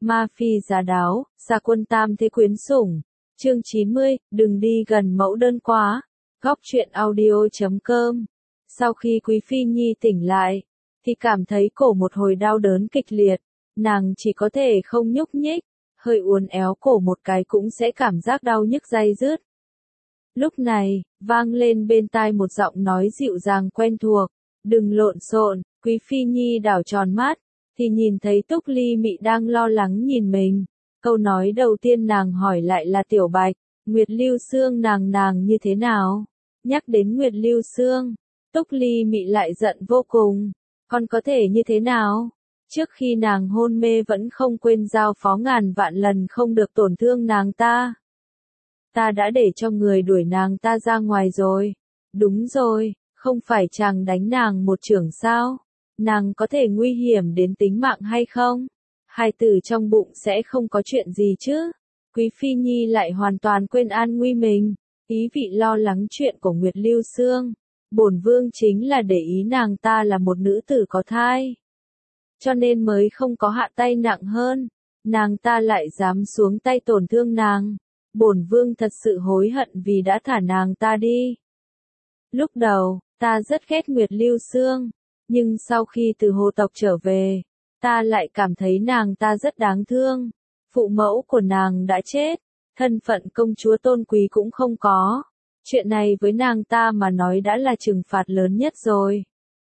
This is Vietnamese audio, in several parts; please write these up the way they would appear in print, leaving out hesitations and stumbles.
Ma phi giá đáo, gia quân tam thế quyến sủng. Chương 90, đừng đi gần mẫu đơn quá. Góc truyện audio.com. Sau khi Quý Phi Nhi tỉnh lại, thì cảm thấy cổ một hồi đau đớn kịch liệt. Nàng chỉ có thể không nhúc nhích, hơi uốn éo cổ một cái cũng sẽ cảm giác đau nhức day dứt. Lúc này, vang lên bên tai một giọng nói dịu dàng quen thuộc. Đừng lộn xộn. Quý Phi Nhi đảo tròn mắt, thì nhìn thấy Túc Ly Mị đang lo lắng nhìn mình. Câu nói đầu tiên nàng hỏi lại là Tiểu Bạch, Nguyệt Lưu Sương nàng như thế nào? Nhắc đến Nguyệt Lưu Sương, Túc Ly Mị lại giận vô cùng. Con có thể như thế nào? Trước khi nàng hôn mê vẫn không quên giao phó ngàn vạn lần không được tổn thương nàng ta. Ta đã để cho người đuổi nàng ta ra ngoài rồi. Đúng rồi, không phải chàng đánh nàng một chưởng sao? Nàng có thể nguy hiểm đến tính mạng hay không? Hài tử trong bụng sẽ không có chuyện gì chứ? Quý Phi Nhi lại hoàn toàn quên an nguy mình, ý vị lo lắng chuyện của Nguyệt Lưu Sương. Bổn vương chính là để ý nàng ta là một nữ tử có thai, cho nên mới không có hạ tay nặng hơn. Nàng ta lại dám xuống tay tổn thương nàng. Bổn vương thật sự hối hận vì đã thả nàng ta đi. Lúc đầu, ta rất ghét Nguyệt Lưu Sương, nhưng sau khi từ hồ tộc trở về, ta lại cảm thấy nàng ta rất đáng thương. Phụ mẫu của nàng đã chết, thân phận công chúa tôn quý cũng không có. Chuyện này với nàng ta mà nói đã là trừng phạt lớn nhất rồi.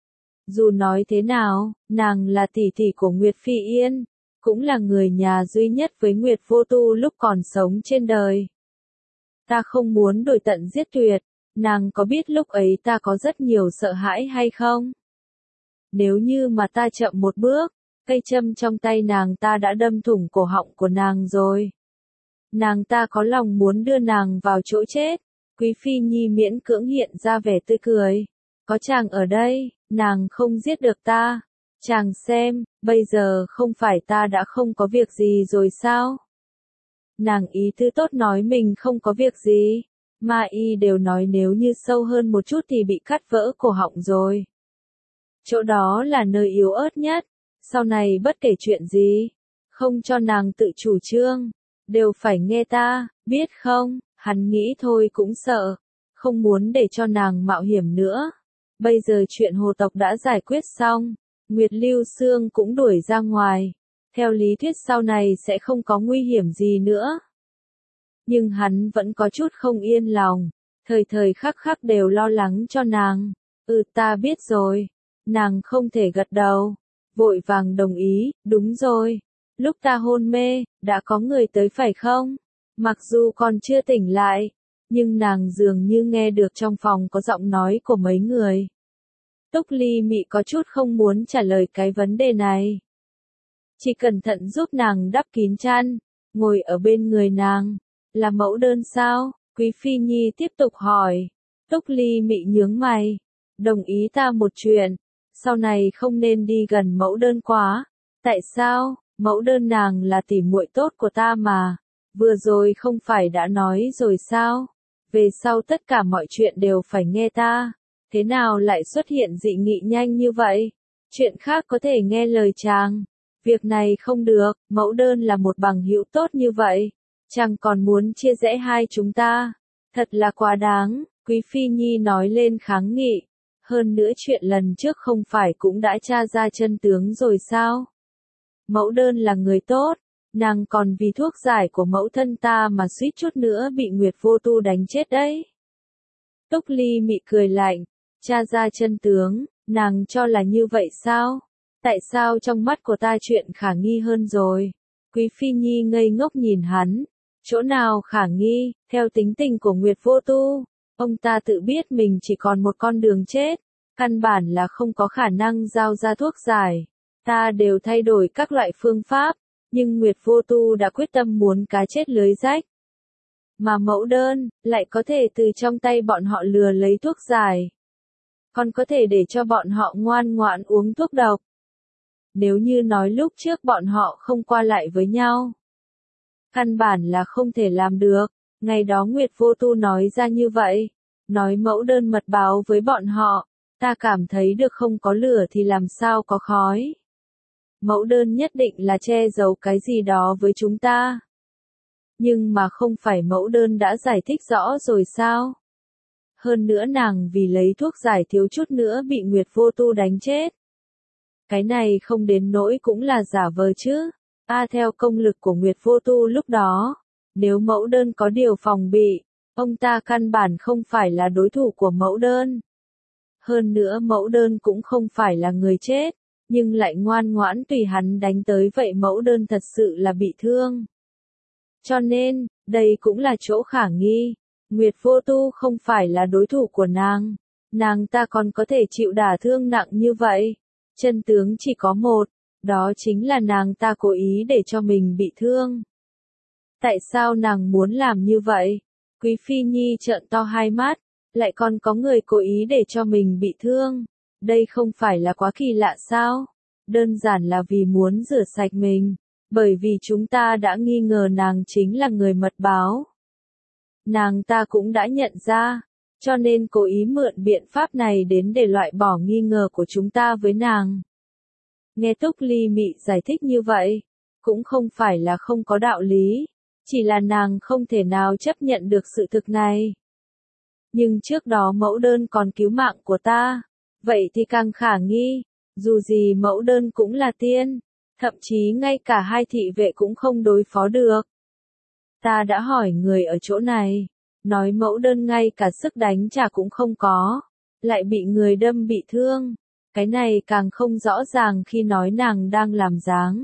Dù nói thế nào, nàng là tỷ tỷ của Nguyệt Phi Yên, cũng là người nhà duy nhất với Nguyệt Vô Tu lúc còn sống trên đời. Ta không muốn đuổi tận giết tuyệt, nàng có biết lúc ấy ta có rất nhiều sợ hãi hay không? Nếu như mà ta chậm một bước, cây châm trong tay nàng ta đã đâm thủng cổ họng của nàng rồi. Nàng ta có lòng muốn đưa nàng vào chỗ chết. Quý Phi Nhi miễn cưỡng hiện ra vẻ tươi cười. Có chàng ở đây, nàng không giết được ta. Chàng xem, bây giờ không phải ta đã không có việc gì rồi sao? Nàng ý tứ tốt nói mình không có việc gì. Ma y đều nói nếu như sâu hơn một chút thì bị cắt vỡ cổ họng rồi. Chỗ đó là nơi yếu ớt nhất. Sau này bất kể chuyện gì, không cho nàng tự chủ trương, đều phải nghe ta, biết không? Hắn nghĩ thôi cũng sợ, không muốn để cho nàng mạo hiểm nữa. Bây giờ chuyện hồ tộc đã giải quyết xong, Nguyệt Lưu Sương cũng đuổi ra ngoài. Theo lý thuyết sau này sẽ không có nguy hiểm gì nữa. Nhưng hắn vẫn có chút không yên lòng, thời thời khắc khắc đều lo lắng cho nàng. Ta biết rồi. Nàng không thể gật đầu, vội vàng đồng ý, đúng rồi. Lúc ta hôn mê, đã có người tới phải không? Mặc dù còn chưa tỉnh lại, nhưng nàng dường như nghe được trong phòng có giọng nói của mấy người. Túc Ly Mị có chút không muốn trả lời cái vấn đề này. Chỉ cẩn thận giúp nàng đắp kín chăn, ngồi ở bên người nàng. Là mẫu đơn sao? Quý Phi Nhi tiếp tục hỏi. Túc Ly Mị nhướng mày. Đồng ý ta một chuyện. Sau này không nên đi gần mẫu đơn quá. Tại sao? Mẫu đơn nàng là tỉ muội tốt của ta mà. Vừa rồi không phải đã nói rồi sao? Về sau tất cả mọi chuyện đều phải nghe ta. Thế nào lại xuất hiện dị nghị nhanh như vậy? Chuyện khác có thể nghe lời chàng. Việc này không được, mẫu đơn là một bằng hữu tốt như vậy. Chàng còn muốn chia rẽ hai chúng ta. Thật là quá đáng, Quý Phi Nhi nói lên kháng nghị. Hơn nữa chuyện lần trước không phải cũng đã tra ra chân tướng rồi sao? Mẫu đơn là người tốt, nàng còn vì thuốc giải của mẫu thân ta mà suýt chút nữa bị Nguyệt Vô Tu đánh chết đấy. Túc Ly Mị cười lạnh, tra ra chân tướng, nàng cho là như vậy sao? Tại sao trong mắt của ta chuyện khả nghi hơn rồi? Quý Phi Nhi ngây ngốc nhìn hắn, chỗ nào khả nghi? Theo tính tình của Nguyệt Vô Tu, ông ta tự biết mình chỉ còn một con đường chết, căn bản là không có khả năng giao ra thuốc giải. Ta đều thay đổi các loại phương pháp, nhưng Nguyệt Vô Tu đã quyết tâm muốn cá chết lưới rách. Mà mẫu đơn, lại có thể từ trong tay bọn họ lừa lấy thuốc giải. Còn có thể để cho bọn họ ngoan ngoãn uống thuốc độc. Nếu như nói lúc trước bọn họ không qua lại với nhau, căn bản là không thể làm được. Ngày đó Nguyệt Vô Tu nói ra như vậy, nói mẫu đơn mật báo với bọn họ, ta cảm thấy được không có lửa thì làm sao có khói. mẫu đơn nhất định là che giấu cái gì đó với chúng ta. Nhưng mà không phải mẫu đơn đã giải thích rõ rồi sao? Hơn nữa nàng vì lấy thuốc giải thiếu chút nữa bị Nguyệt Vô Tu đánh chết. Cái này không đến nỗi cũng là giả vờ chứ. Theo công lực của Nguyệt Vô Tu lúc đó, nếu mẫu đơn có điều phòng bị, ông ta căn bản không phải là đối thủ của mẫu đơn. Hơn nữa mẫu đơn cũng không phải là người chết, nhưng lại ngoan ngoãn tùy hắn đánh tới, vậy mẫu đơn thật sự là bị thương. Cho nên, đây cũng là chỗ khả nghi. Nguyệt Vô Tu không phải là đối thủ của nàng ta còn có thể chịu đả thương nặng như vậy. Chân tướng chỉ có một, đó chính là nàng ta cố ý để cho mình bị thương. Tại sao nàng muốn làm như vậy? Quý Phi Nhi trợn to hai mắt, lại còn có người cố ý để cho mình bị thương. Đây không phải là quá kỳ lạ sao? Đơn giản là vì muốn rửa sạch mình, bởi vì chúng ta đã nghi ngờ nàng chính là người mật báo. Nàng ta cũng đã nhận ra, cho nên cố ý mượn biện pháp này đến để loại bỏ nghi ngờ của chúng ta với nàng. Nghe Túc Ly Mị giải thích như vậy, cũng không phải là không có đạo lý, chỉ là nàng không thể nào chấp nhận được sự thực này. Nhưng trước đó mẫu đơn còn cứu mạng của ta, vậy thì càng khả nghi, dù gì mẫu đơn cũng là tiên, thậm chí ngay cả hai thị vệ cũng không đối phó được. Ta đã hỏi người ở chỗ này, nói mẫu đơn ngay cả sức đánh trả cũng không có, lại bị người đâm bị thương. Cái này càng không rõ ràng khi nói nàng đang làm dáng.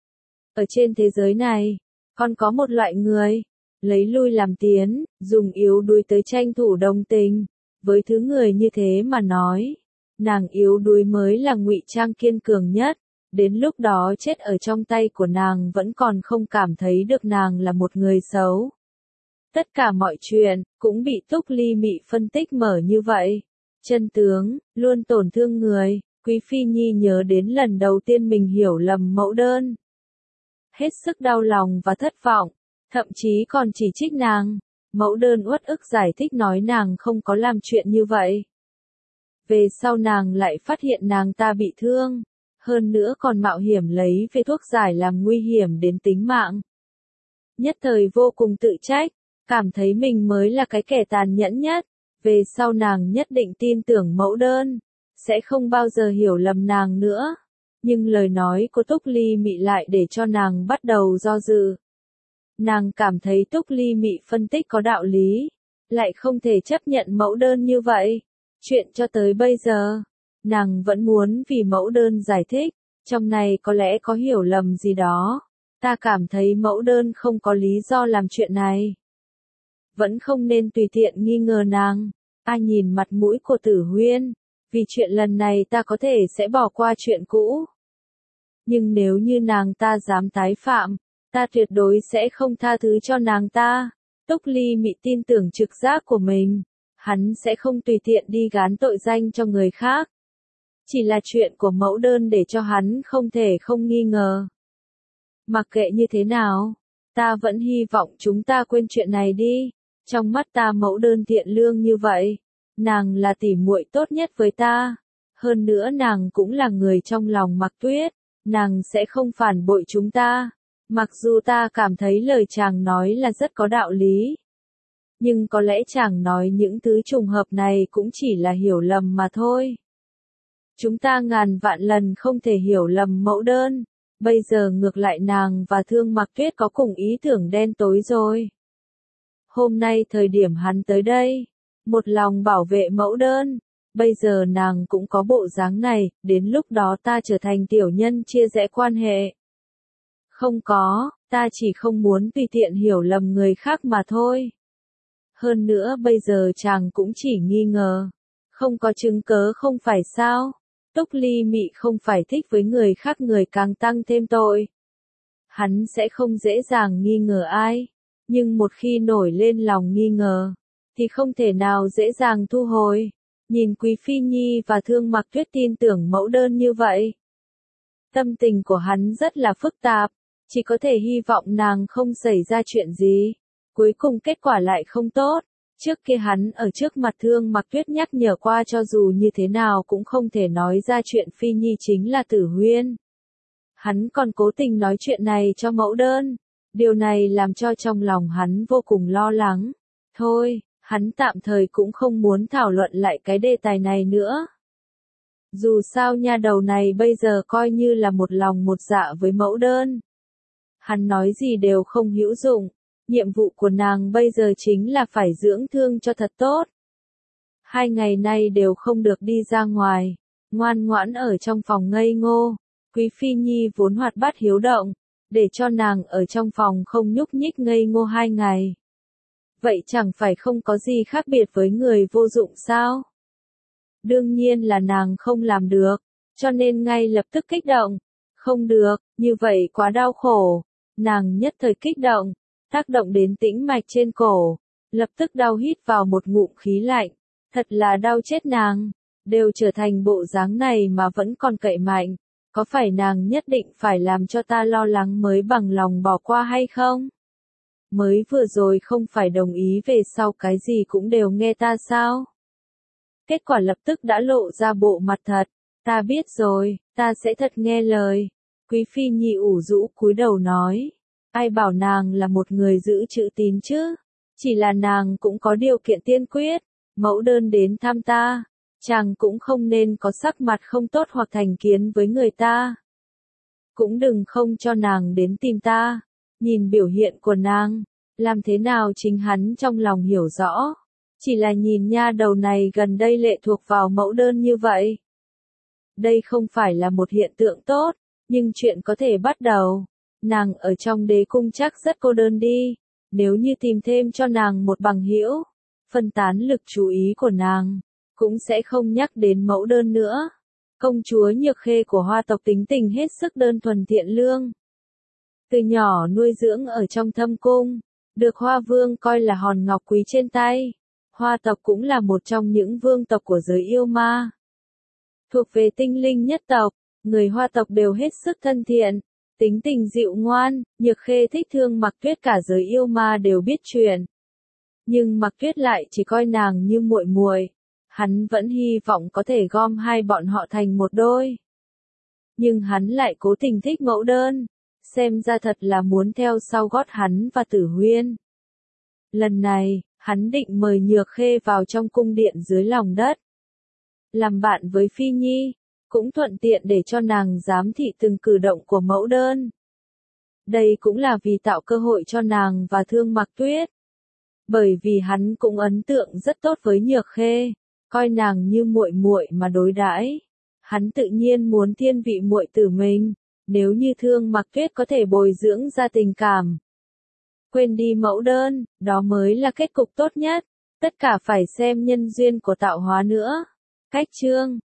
Ở trên thế giới này, còn có một loại người, lấy lui làm tiến, dùng yếu đuối tới tranh thủ đồng tình. Với thứ người như thế mà nói, nàng yếu đuối mới là ngụy trang kiên cường nhất. Đến lúc đó chết ở trong tay của nàng vẫn còn không cảm thấy được nàng là một người xấu. Tất cả mọi chuyện, cũng bị Túc Ly Mị phân tích mở như vậy. Chân tướng, luôn tổn thương người. Quý Phi Nhi nhớ đến lần đầu tiên mình hiểu lầm mẫu đơn. Hết sức đau lòng và thất vọng, thậm chí còn chỉ trích nàng. Mẫu đơn uất ức giải thích nói nàng không có làm chuyện như vậy. Về sau nàng lại phát hiện nàng ta bị thương, hơn nữa còn mạo hiểm lấy về thuốc giải làm nguy hiểm đến tính mạng. Nhất thời vô cùng tự trách, cảm thấy mình mới là cái kẻ tàn nhẫn nhất. Về sau nàng nhất định tin tưởng mẫu đơn, sẽ không bao giờ hiểu lầm nàng nữa. Nhưng lời nói của Túc Ly Mị lại để cho nàng bắt đầu do dự. Nàng cảm thấy Túc Ly Mị phân tích có đạo lý, lại không thể chấp nhận mẫu đơn như vậy. Chuyện cho tới bây giờ, nàng vẫn muốn vì mẫu đơn giải thích, trong này có lẽ có hiểu lầm gì đó. Ta cảm thấy mẫu đơn không có lý do làm chuyện này. Vẫn không nên tùy tiện nghi ngờ nàng. Nhìn mặt mũi của Tử Huyên, vì chuyện lần này ta có thể sẽ bỏ qua chuyện cũ. Nhưng nếu như nàng ta dám tái phạm, ta tuyệt đối sẽ không tha thứ cho nàng ta. Túc Ly Mị tin tưởng trực giác của mình, hắn sẽ không tùy tiện đi gán tội danh cho người khác. Chỉ là chuyện của mẫu đơn để cho hắn không thể không nghi ngờ. Mặc kệ như thế nào, ta vẫn hy vọng chúng ta quên chuyện này đi. Trong mắt ta mẫu đơn thiện lương như vậy, nàng là tỉ muội tốt nhất với ta. Hơn nữa nàng cũng là người trong lòng Mặc Tuyết, nàng sẽ không phản bội chúng ta. Mặc dù ta cảm thấy lời chàng nói là rất có đạo lý. Nhưng có lẽ chàng nói những thứ trùng hợp này cũng chỉ là hiểu lầm mà thôi. Chúng ta ngàn vạn lần không thể hiểu lầm mẫu đơn. Bây giờ ngược lại nàng và Thương Mặc Tuyết có cùng ý tưởng đen tối rồi. Hôm nay thời điểm hắn tới đây, một lòng bảo vệ mẫu đơn. Bây giờ nàng cũng có bộ dáng này, đến lúc đó ta trở thành tiểu nhân chia rẽ quan hệ. Không có, ta chỉ không muốn tùy tiện hiểu lầm người khác mà thôi. Hơn nữa bây giờ chàng cũng chỉ nghi ngờ. Không có chứng cớ không phải sao? Túc Ly Mị không phải thích với người khác người càng tăng thêm tội. Hắn sẽ không dễ dàng nghi ngờ ai. Nhưng một khi nổi lên lòng nghi ngờ, thì không thể nào dễ dàng thu hồi. Nhìn Quý Phi Nhi và Thương Mặc Tuyết tin tưởng mẫu đơn như vậy. Tâm tình của hắn rất là phức tạp, chỉ có thể hy vọng nàng không xảy ra chuyện gì. Cuối cùng kết quả lại không tốt. Trước kia hắn ở trước mặt Thương Mặc Tuyết nhắc nhở qua cho dù như thế nào cũng không thể nói ra chuyện Phi Nhi chính là Tử Huyên. Hắn còn cố tình nói chuyện này cho mẫu đơn. Điều này làm cho trong lòng hắn vô cùng lo lắng. Thôi, hắn tạm thời cũng không muốn thảo luận lại cái đề tài này nữa. Dù sao nha đầu này bây giờ coi như là một lòng một dạ với mẫu đơn. Hắn nói gì đều không hữu dụng. Nhiệm vụ của nàng bây giờ chính là phải dưỡng thương cho thật tốt. 2 ngày nay đều không được đi ra ngoài, ngoan ngoãn ở trong phòng ngây ngô. Quý Phi Nhi vốn hoạt bát hiếu động, để cho nàng ở trong phòng không nhúc nhích ngây ngô 2 ngày. Vậy chẳng phải không có gì khác biệt với người vô dụng sao? Đương nhiên là nàng không làm được, cho nên ngay lập tức kích động. Không được, như vậy quá đau khổ. Nàng nhất thời kích động, tác động đến tĩnh mạch trên cổ, lập tức đau hít vào một ngụm khí lạnh. Thật là đau chết nàng, đều trở thành bộ dáng này mà vẫn còn cậy mạnh. Có phải nàng nhất định phải làm cho ta lo lắng mới bằng lòng bỏ qua hay không? Mới vừa rồi không phải đồng ý về sau cái gì cũng đều nghe ta sao? Kết quả lập tức đã lộ ra bộ mặt thật. Ta biết rồi, ta sẽ thật nghe lời. Quý Phi Nhi ủ rũ cúi đầu nói. Ai bảo nàng là một người giữ chữ tín chứ? Chỉ là nàng cũng có điều kiện tiên quyết. Mẫu đơn đến thăm ta, chàng cũng không nên có sắc mặt không tốt hoặc thành kiến với người ta. Cũng đừng không cho nàng đến tìm ta. Nhìn biểu hiện của nàng, làm thế nào chính hắn trong lòng hiểu rõ. Chỉ là nhìn nha đầu này gần đây lệ thuộc vào mẫu đơn như vậy. Đây không phải là một hiện tượng tốt, nhưng chuyện có thể bắt đầu. Nàng ở trong đế cung chắc rất cô đơn đi. Nếu như tìm thêm cho nàng một bằng hữu, phân tán lực chú ý của nàng, cũng sẽ không nhắc đến mẫu đơn nữa. Công chúa Nhược Khê của Hoa tộc tính tình hết sức đơn thuần thiện lương. Từ nhỏ nuôi dưỡng ở trong thâm cung, được Hoa Vương coi là hòn ngọc quý trên tay. Hoa tộc cũng là một trong những vương tộc của giới yêu ma. Thuộc về tinh linh nhất tộc, người Hoa tộc đều hết sức thân thiện, tính tình dịu ngoan. Nhược Khê thích Thương Mặc Tuyết, cả giới yêu ma đều biết chuyện. Nhưng Mặc Tuyết lại chỉ coi nàng như muội muội. Hắn vẫn hy vọng có thể gom hai bọn họ thành một đôi. Nhưng hắn lại cố tình thích mẫu đơn, xem ra thật là muốn theo sau gót hắn và Tử Huyên. Lần này, hắn định mời Nhược Khê vào trong cung điện dưới lòng đất. Làm bạn với Phi Nhi, cũng thuận tiện để cho nàng giám thị từng cử động của mẫu đơn. Đây cũng là vì tạo cơ hội cho nàng và Thương Mặc Tuyết. Bởi vì hắn cũng ấn tượng rất tốt với Nhược Khê, coi nàng như muội muội mà đối đãi. Hắn tự nhiên muốn thiên vị muội tử mình, nếu như Thương Mặc Tuyết có thể bồi dưỡng ra tình cảm. Quên đi mẫu đơn, đó mới là kết cục tốt nhất. Tất cả phải xem nhân duyên của tạo hóa nữa. Cách chương